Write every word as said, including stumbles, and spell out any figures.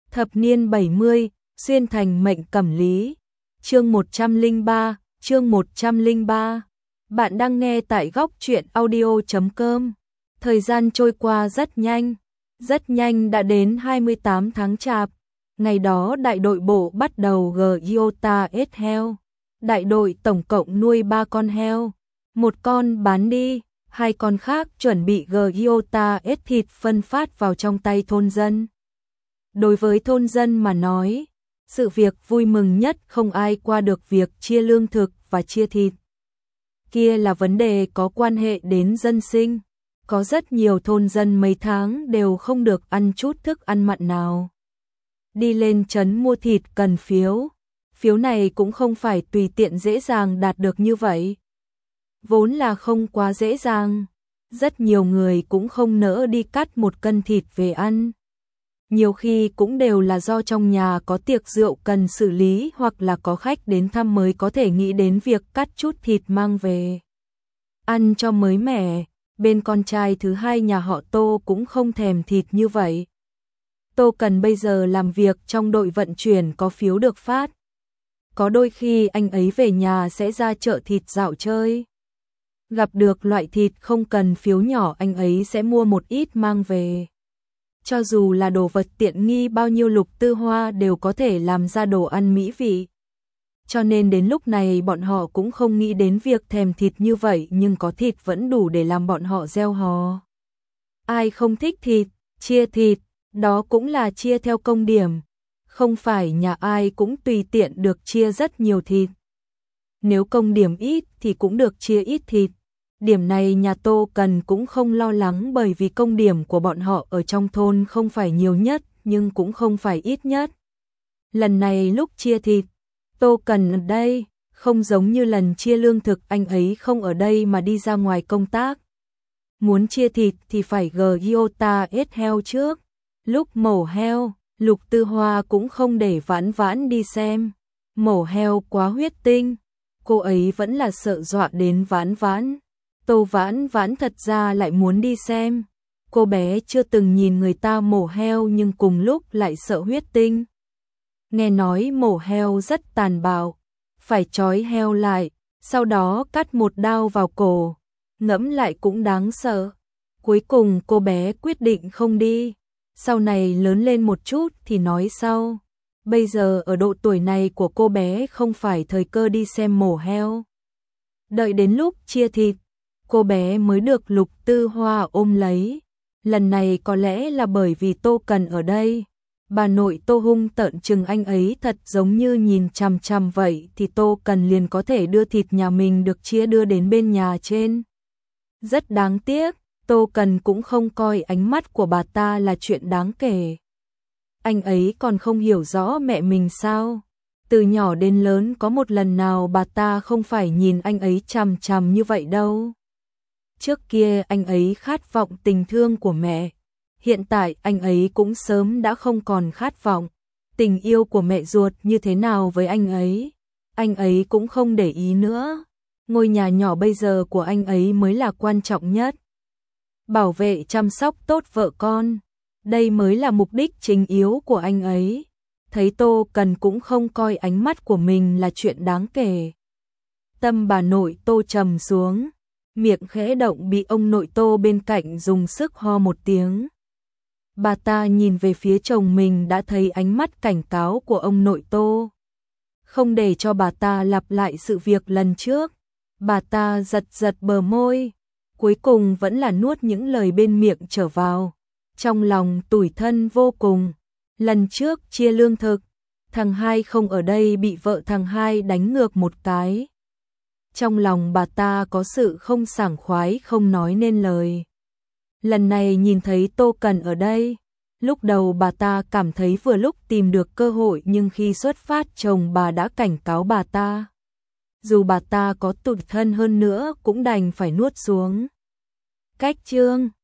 Thập niên bảy mươi, xuyên thành mệnh cẩm lý. Chương một trăm lẻ ba, chương một trăm lẻ ba. Bạn đang nghe tại góc truyện audio chấm com. Thời gian trôi qua rất nhanh, rất nhanh đã đến hai mươi tám tháng Chạp. Ngày đó đại đội bộ bắt đầu Giota ết heo. Đại đội tổng cộng nuôi ba con heo, một con bán đi, hai con khác chuẩn bị Giota ết thịt phân phát vào trong tay thôn dân. Đối với thôn dân mà nói, sự việc vui mừng nhất không ai qua được việc chia lương thực và chia thịt. Kia là vấn đề có quan hệ đến dân sinh. Có rất nhiều thôn dân mấy tháng đều không được ăn chút thức ăn mặn nào. Đi lên trấn mua thịt cần phiếu. Phiếu này cũng không phải tùy tiện dễ dàng đạt được như vậy. Vốn là không quá dễ dàng. Rất nhiều người cũng không nỡ đi cắt một cân thịt về ăn. Nhiều khi cũng đều là do trong nhà có tiệc rượu cần xử lý hoặc là có khách đến thăm mới có thể nghĩ đến việc cắt chút thịt mang về ăn cho mới mẻ. Bên con trai thứ hai nhà họ Tô cũng không thèm thịt như vậy. Tô Cần bây giờ làm việc trong đội vận chuyển có phiếu được phát. Có đôi khi anh ấy về nhà sẽ ra chợ thịt dạo chơi. Gặp được loại thịt không cần phiếu nhỏ anh ấy sẽ mua một ít mang về. Cho dù là đồ vật tiện nghi bao nhiêu Lục Tư Hoa đều có thể làm ra đồ ăn mỹ vị. Cho nên đến lúc này bọn họ cũng không nghĩ đến việc thèm thịt như vậy, nhưng có thịt vẫn đủ để làm bọn họ reo hò. Ai không thích thịt, chia thịt, đó cũng là chia theo công điểm. Không phải nhà ai cũng tùy tiện được chia rất nhiều thịt. Nếu công điểm ít thì cũng được chia ít thịt. Điểm này nhà Tô Cần cũng không lo lắng, bởi vì công điểm của bọn họ ở trong thôn không phải nhiều nhất nhưng cũng không phải ít nhất. Lần này lúc chia thịt, Tô Cần ở đây, không giống như lần chia lương thực anh ấy không ở đây mà đi ra ngoài công tác. Muốn chia thịt thì phải Giota ết heo trước. Lúc mổ heo, Lục Tư Hoa cũng không để Vãn Vãn đi xem. Mổ heo quá huyết tinh, cô ấy vẫn là sợ dọa đến Vãn Vãn. Tô Vãn Vãn thật ra lại muốn đi xem. Cô bé chưa từng nhìn người ta mổ heo nhưng cùng lúc lại sợ huyết tinh. Nghe nói mổ heo rất tàn bạo, phải trói heo lại, sau đó cắt một đao vào cổ. Ngẫm lại cũng đáng sợ. Cuối cùng cô bé quyết định không đi. Sau này lớn lên một chút thì nói sau. Bây giờ ở độ tuổi này của cô bé không phải thời cơ đi xem mổ heo. Đợi đến lúc chia thịt, cô bé mới được Lục Tư Hoa ôm lấy. Lần này có lẽ là bởi vì Tô Cần ở đây. Bà nội Tô hung tợn chừng anh ấy thật giống như nhìn chằm chằm vậy, thì Tô Cần liền có thể đưa thịt nhà mình được chia đưa đến bên nhà trên. Rất đáng tiếc, Tô Cần cũng không coi ánh mắt của bà ta là chuyện đáng kể. Anh ấy còn không hiểu rõ mẹ mình sao? Từ nhỏ đến lớn có một lần nào bà ta không phải nhìn anh ấy chằm chằm như vậy đâu. Trước kia anh ấy khát vọng tình thương của mẹ. Hiện tại anh ấy cũng sớm đã không còn khát vọng. Tình yêu của mẹ ruột như thế nào với anh ấy, anh ấy cũng không để ý nữa. Ngôi nhà nhỏ bây giờ của anh ấy mới là quan trọng nhất. Bảo vệ chăm sóc tốt vợ con, đây mới là mục đích chính yếu của anh ấy. Thấy Tô Cần cũng không coi ánh mắt của mình là chuyện đáng kể. Tâm bà nội Tô trầm xuống, miệng khẽ động, bị ông nội Tô bên cạnh dùng sức ho một tiếng. Bà ta nhìn về phía chồng mình đã thấy ánh mắt cảnh cáo của ông nội Tô. Không để cho bà ta lặp lại sự việc lần trước, bà ta giật giật bờ môi, cuối cùng vẫn là nuốt những lời bên miệng trở vào. Trong lòng tủi thân vô cùng. Lần trước chia lương thực, thằng hai không ở đây bị vợ thằng hai đánh ngược một cái. Trong lòng bà ta có sự không sảng khoái không nói nên lời. Lần này nhìn thấy Tô Cần ở đây, lúc đầu bà ta cảm thấy vừa lúc tìm được cơ hội, nhưng khi xuất phát chồng bà đã cảnh cáo bà ta. Dù bà ta có tủi thân hơn nữa cũng đành phải nuốt xuống. Cách chương